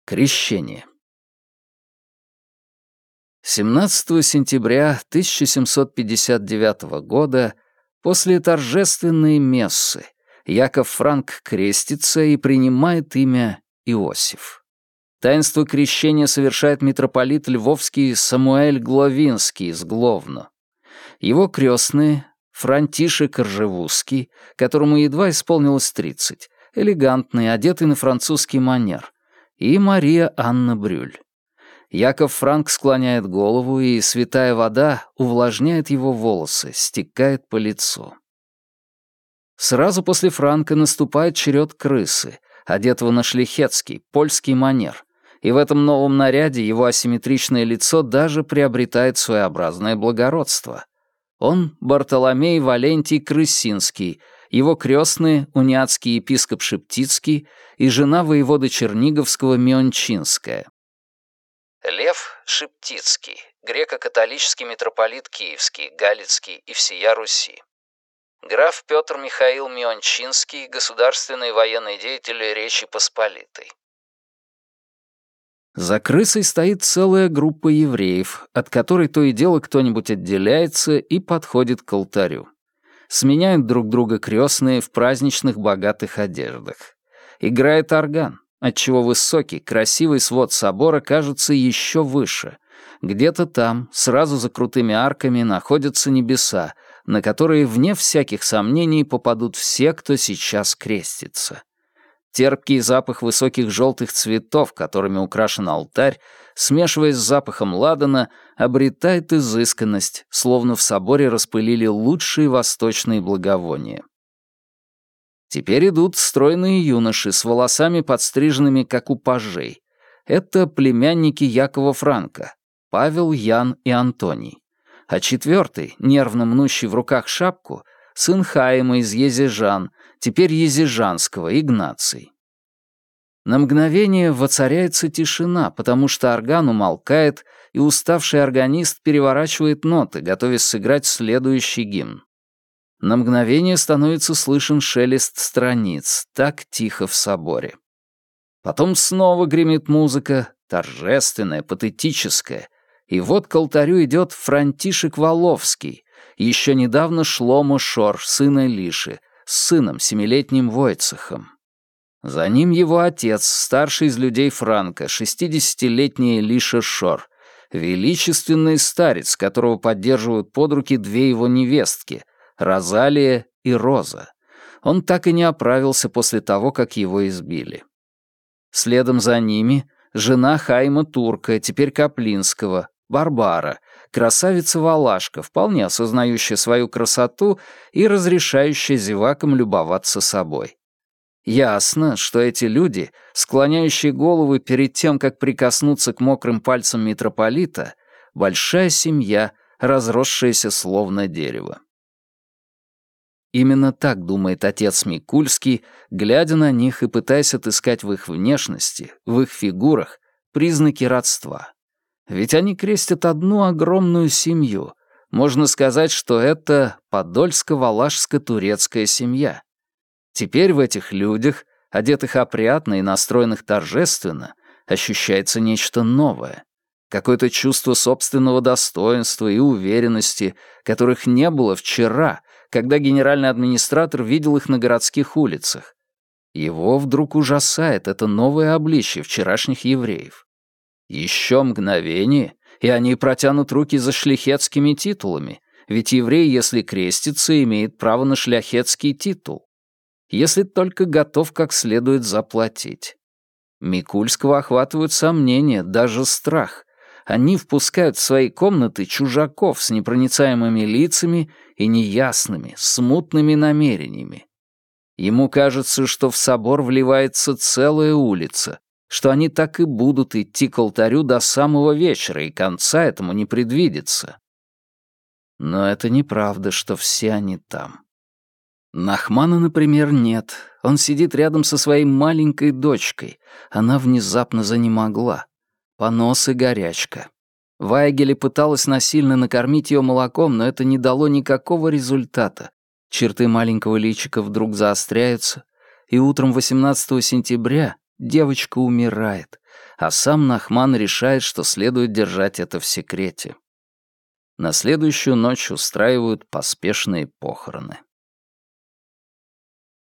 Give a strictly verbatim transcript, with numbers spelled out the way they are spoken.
Крещение. семнадцатого сентября тысяча семьсот пятьдесят девятого года после торжественной мессы Яков Франк крестится и принимает имя Иосиф. Таинство крещения совершает митрополит Львовский Самуэль Гловинский из Гловно. Его крестные — Франтишек Ржевузский, которому едва исполнилось тридцать, элегантный, одетый на французский манер, и Мария Анна Брюль. Яков Франк склоняет голову, и святая вода увлажняет его волосы, стекает по лицу. Сразу после Франка наступает черед крысы, одетого на шляхетский, польский манер, и в этом новом наряде его асимметричное лицо даже приобретает своеобразное благородство. Он Бартоломей Валентий Крысинский, его крестные — униатский епископ Шептицкий и жена воевода Черниговского Миончинская. Лев Шептицкий, греко-католический митрополит Киевский, Галицкий и всея Руси. Граф Петр Михаил Миончинский, государственный военный деятель Речи Посполитой. За крысой стоит целая группа евреев, от которой то и дело кто-нибудь отделяется и подходит к алтарю. Сменяют друг друга крестные в праздничных богатых одеждах. Играет орган, отчего высокий, красивый свод собора кажется еще выше. Где-то там, сразу за крутыми арками, находятся небеса, на которые, вне всяких сомнений, попадут все, кто сейчас крестится. Терпкий запах высоких желтых цветов, которыми украшен алтарь, смешиваясь с запахом ладана, обретает изысканность, словно в соборе распылили лучшие восточные благовония. Теперь идут стройные юноши с волосами подстриженными, как у пажей. Это племянники Якова Франка, Павел, Ян и Антоний. А четвертый, нервно мнущий в руках шапку, сын Хаима из Езижан, теперь Езижанского, Игнаций. На мгновение воцаряется тишина, потому что орган умолкает, и уставший органист переворачивает ноты, готовясь сыграть следующий гимн. На мгновение становится слышен шелест страниц, так тихо в соборе. Потом снова гремит музыка, торжественная, патетическая, и вот к алтарю идет Франтишек Воловский, еще недавно Шломо Шор, сына Лиши, с сыном, семилетним Войцехом. За ним его отец, старший из людей Франка, шестидесятилетний Лиша Шор, величественный старец, которого поддерживают под руки две его невестки, Розалия и Роза. Он так и не оправился после того, как его избили. Следом за ними жена Хаима Турка, теперь Каплинского, Барбара, красавица-валашка, вполне осознающая свою красоту и разрешающая зевакам любоваться собой. Ясно, что эти люди, склоняющие головы перед тем, как прикоснуться к мокрым пальцам митрополита, большая семья, разросшаяся словно дерево. Именно так думает отец Микульский, глядя на них и пытаясь отыскать в их внешности, в их фигурах, признаки родства. Ведь они крестят одну огромную семью. Можно сказать, что это подольско-валашско-турецкая семья. Теперь в этих людях, одетых опрятно и настроенных торжественно, ощущается нечто новое. Какое-то чувство собственного достоинства и уверенности, которых не было вчера, когда генеральный администратор видел их на городских улицах. Его вдруг ужасает это новое обличье вчерашних евреев. Еще мгновение, и они протянут руки за шляхетскими титулами, ведь еврей, если крестится, имеет право на шляхетский титул, если только готов как следует заплатить. Микульского охватывают сомнения, даже страх. Они впускают в свои комнаты чужаков с непроницаемыми лицами и неясными, смутными намерениями. Ему кажется, что в собор вливается целая улица, что они так и будут идти к алтарю до самого вечера, и конца этому не предвидится. Но это неправда, что все они там. Нахмана, например, нет. Он сидит рядом со своей маленькой дочкой. Она внезапно занемогла. Понос и горячка. Вайгеле пыталась насильно накормить ее молоком, но это не дало никакого результата. Черты маленького личика вдруг заостряются, и утром восемнадцатого сентября девочка умирает. а сам Нахман решает, что следует держать это в секрете. На следующую ночь устраивают поспешные похороны.